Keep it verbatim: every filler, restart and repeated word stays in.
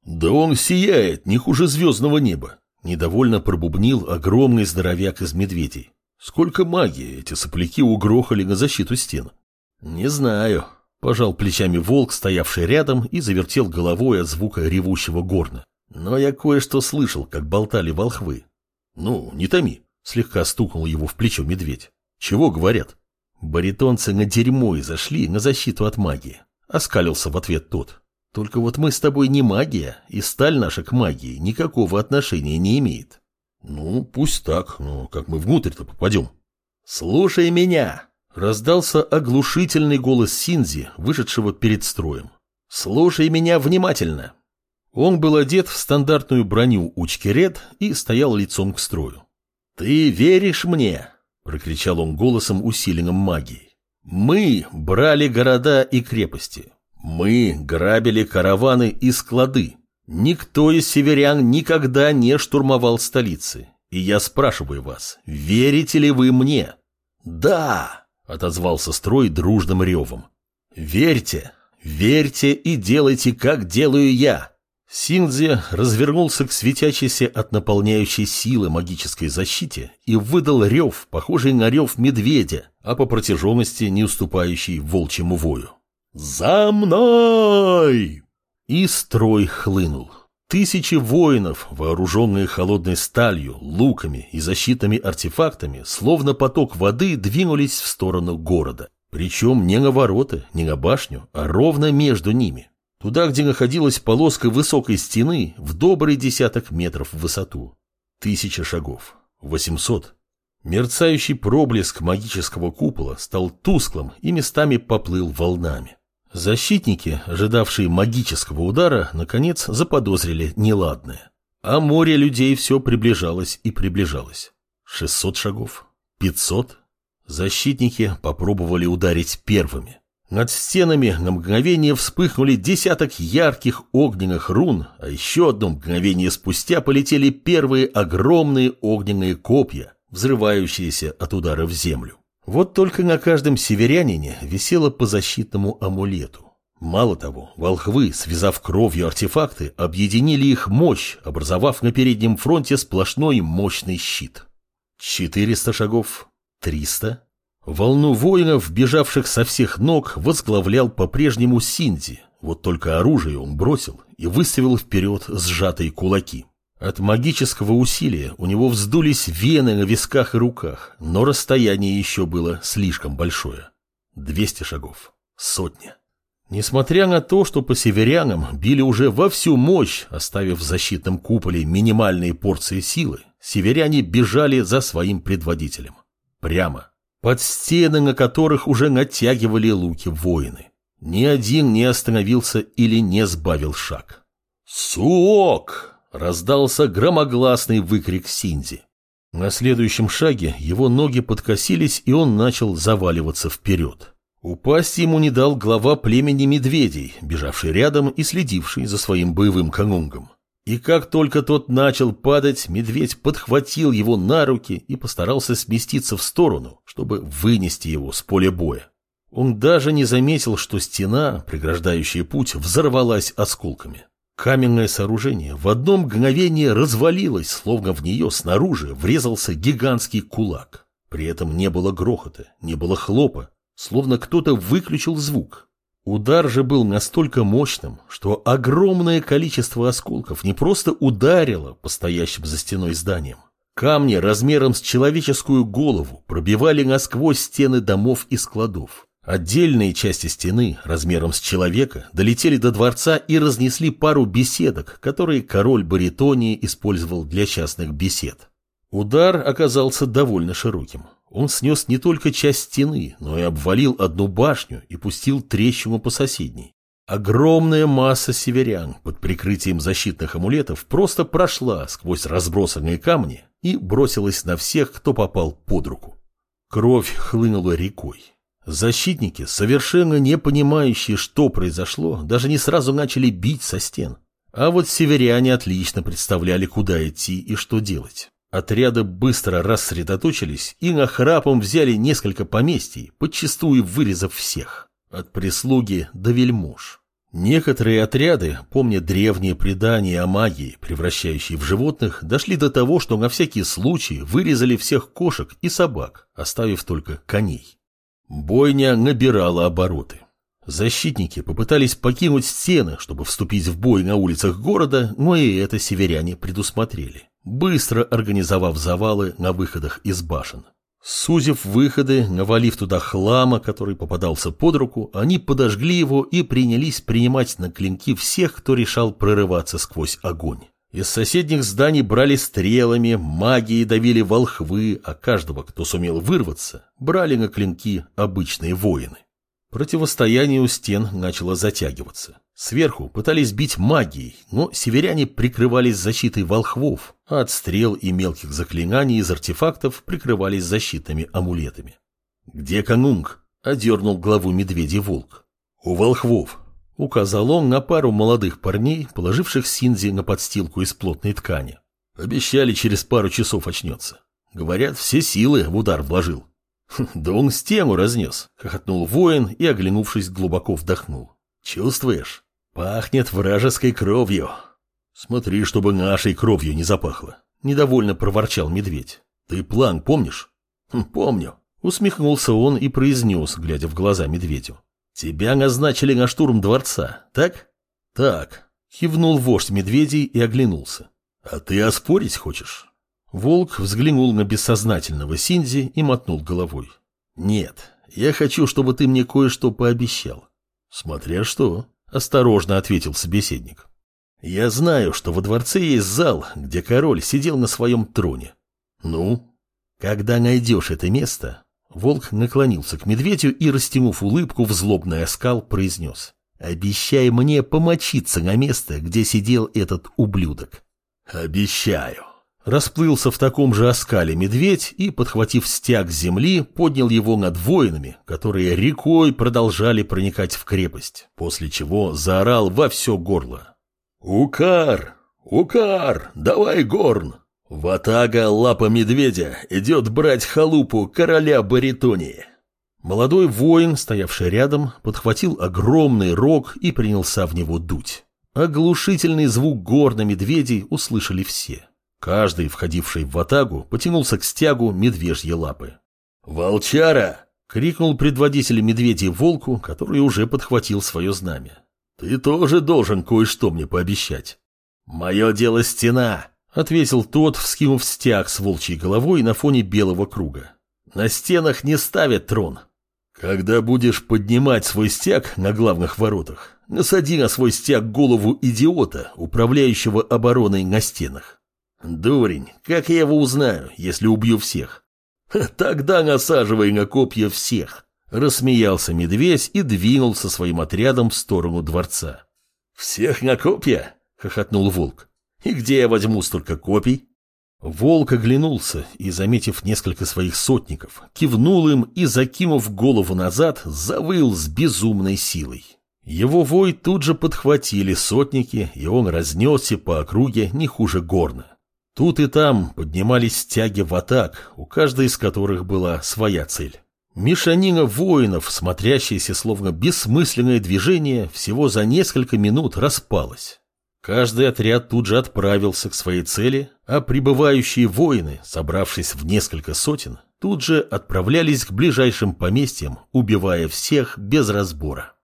Да он сияет, не хуже звездного неба. Недовольно пробубнил огромный здоровяк из медведей. Сколько магии эти сопляки угрохали на защиту стен. Не знаю. Пожал плечами волк, стоявший рядом, и завертел головой от звука ревущего горна. Но я кое-что слышал, как болтали волхвы. Ну, не томи. Слегка стукнул его в плечо медведь. Чего говорят? Баритонцы на дерьмо и зашли на защиту от магии. Оскалился в ответ тот. Только вот мы с тобой не магия, и сталь наша к магии никакого отношения не имеет. Ну, пусть так, но как мы внутрь-то попадем? Слушай меня! Раздался оглушительный голос Синдзи, вышедшего перед строем. Слушай меня внимательно. Он был одет в стандартную броню Учкерет и стоял лицом к строю. Ты веришь мне? Прокричал он голосом, усиленным магией. Мы брали города и крепости. Мы грабили караваны и склады. Никто из северян никогда не штурмовал столицы. И я спрашиваю вас, верите ли вы мне? Да, отозвался строй дружным ревом. Верьте, верьте и делайте, как делаю я. Синдзи развернулся к светящейся от наполняющей силы магической защите и выдал рев, похожий на рев медведя, а по протяженности не уступающий волчьему вою. «За мной!» И строй хлынул. Тысячи воинов, вооруженные холодной сталью, луками и защитными артефактами, словно поток воды, двинулись в сторону города. Причем не на ворота, не на башню, а ровно между ними. Туда, где находилась полоска высокой стены в добрый десяток метров в высоту. Тысяча шагов. Восемьсот. Мерцающий проблеск магического купола стал тусклым и местами поплыл волнами. Защитники, ожидавшие магического удара, наконец заподозрили неладное. А море людей все приближалось и приближалось. Шестьсот шагов. Пятьсот. Защитники попробовали ударить первыми. Над стенами на мгновение вспыхнули десяток ярких огненных рун, а еще одно мгновение спустя полетели первые огромные огненные копья, взрывающиеся от удара в землю. Вот только на каждом северянине висело по защитному амулету. Мало того, волхвы, связав кровью артефакты, объединили их мощь, образовав на переднем фронте сплошной мощный щит. Четыреста шагов. Триста. Волну воинов, бежавших со всех ног, возглавлял по-прежнему Синдзи. Вот только оружие он бросил и выставил вперед сжатые кулаки. От магического усилия у него вздулись вены на висках и руках, но расстояние еще было слишком большое. Двести шагов. Сотня. Несмотря на то, что по северянам били уже во всю мощь, оставив в защитном куполе минимальные порции силы, северяне бежали за своим предводителем. Прямо. Под стены, на которых уже натягивали луки воины. Ни один не остановился или не сбавил шаг. «Суок!» — раздался громогласный выкрик Синдзи. На следующем шаге его ноги подкосились, и он начал заваливаться вперед. Упасть ему не дал глава племени медведей, бежавший рядом и следивший за своим боевым канунгом. И как только тот начал падать, медведь подхватил его на руки и постарался сместиться в сторону, чтобы вынести его с поля боя. Он даже не заметил, что стена, преграждающая путь, взорвалась осколками. Каменное сооружение в одно мгновение развалилось, словно в нее снаружи врезался гигантский кулак. При этом не было грохота, не было хлопа, словно кто-то выключил звук. Удар же был настолько мощным, что огромное количество осколков не просто ударило по стоящим за стеной зданиям. Камни размером с человеческую голову пробивали насквозь стены домов и складов. Отдельные части стены размером с человека долетели до дворца и разнесли пару беседок, которые король Баритонии использовал для частных бесед. Удар оказался довольно широким. Он снес не только часть стены, но и обвалил одну башню и пустил трещину по соседней. Огромная масса северян под прикрытием защитных амулетов просто прошла сквозь разбросанные камни и бросилась на всех, кто попал под руку. Кровь хлынула рекой. Защитники, совершенно не понимающие, что произошло, даже не сразу начали бить со стен. А вот северяне отлично представляли, куда идти и что делать. Отряды быстро рассредоточились и нахрапом взяли несколько поместий, подчистую вырезав всех. От прислуги до вельмож. Некоторые отряды, помня древние предания о магии, превращающей в животных, дошли до того, что на всякий случай вырезали всех кошек и собак, оставив только коней. Бойня набирала обороты. Защитники попытались покинуть стены, чтобы вступить в бой на улицах города, но и это северяне предусмотрели, быстро организовав завалы на выходах из башен. Сузив выходы, навалив туда хлама, который попадался под руку, они подожгли его и принялись принимать на клинки всех, кто решал прорываться сквозь огонь. Из соседних зданий брали стрелами, магией давили волхвы, а каждого, кто сумел вырваться, брали на клинки обычные воины. Противостояние у стен начало затягиваться. Сверху пытались бить магией, но северяне прикрывались защитой волхвов, а от стрел и мелких заклинаний из артефактов прикрывались защитными амулетами. «Где канунг?» — одернул главу медведей волк. «У волхвов», — указал он на пару молодых парней, положивших Синдзи на подстилку из плотной ткани. «Обещали, через пару часов очнется. Говорят, все силы в удар вложил». «Да он стену разнес», — хохотнул воин и, оглянувшись, глубоко вдохнул. «Чувствуешь? Пахнет вражеской кровью». «Смотри, чтобы нашей кровью не запахло», — недовольно проворчал медведь. «Ты план помнишь?» «Хм, «Помню», — усмехнулся он и произнес, глядя в глаза медведю. «Тебя назначили на штурм дворца, так?» «Так», — кивнул вождь медведей и оглянулся. «А ты оспорить хочешь?» Волк взглянул на бессознательного Синдзи и мотнул головой. «Нет, я хочу, чтобы ты мне кое-что пообещал». «Смотря что», — осторожно ответил собеседник. «Я знаю, что во дворце есть зал, где король сидел на своем троне». «Ну?» «Когда найдешь это место...» Волк наклонился к медведю и, растянув улыбку в злобный оскал, произнес. «Обещай мне помочиться на место, где сидел этот ублюдок». «Обещаю». Расплылся в таком же оскале медведь и, подхватив стяг с земли, поднял его над воинами, которые рекой продолжали проникать в крепость, после чего заорал во все горло. «Укар! Укар! Давай, горн! Ватага лапа медведя идет брать халупу короля Баритонии!» Молодой воин, стоявший рядом, подхватил огромный рог и принялся в него дуть. Оглушительный звук горна медведей услышали все. Каждый, входивший в ватагу, потянулся к стягу медвежьей лапы. «Волчара!» — крикнул предводитель медведей волку, который уже подхватил свое знамя. «Ты тоже должен кое-что мне пообещать». «Мое дело стена!» — ответил тот, вскинув стяг с волчьей головой на фоне белого круга. «На стенах не ставят трон. Когда будешь поднимать свой стяг на главных воротах, насади на свой стяг голову идиота, управляющего обороной на стенах». «Дурень, как я его узнаю, если убью всех?» «Тогда насаживай на копья всех», — рассмеялся медведь и двинулся своим отрядом в сторону дворца. «Всех на копья?» — хохотнул волк. «И где я возьму столько копий?» Волк оглянулся и, заметив несколько своих сотников, кивнул им и, закинув голову назад, завыл с безумной силой. Его вой тут же подхватили сотники, и он разнесся по округе не хуже горна. Тут и там поднимались стяги ватаг, у каждой из которых была своя цель. Мешанина воинов, смотрящаяся словно бессмысленное движение, всего за несколько минут распалась. Каждый отряд тут же отправился к своей цели, а прибывающие воины, собравшись в несколько сотен, тут же отправлялись к ближайшим поместьям, убивая всех без разбора.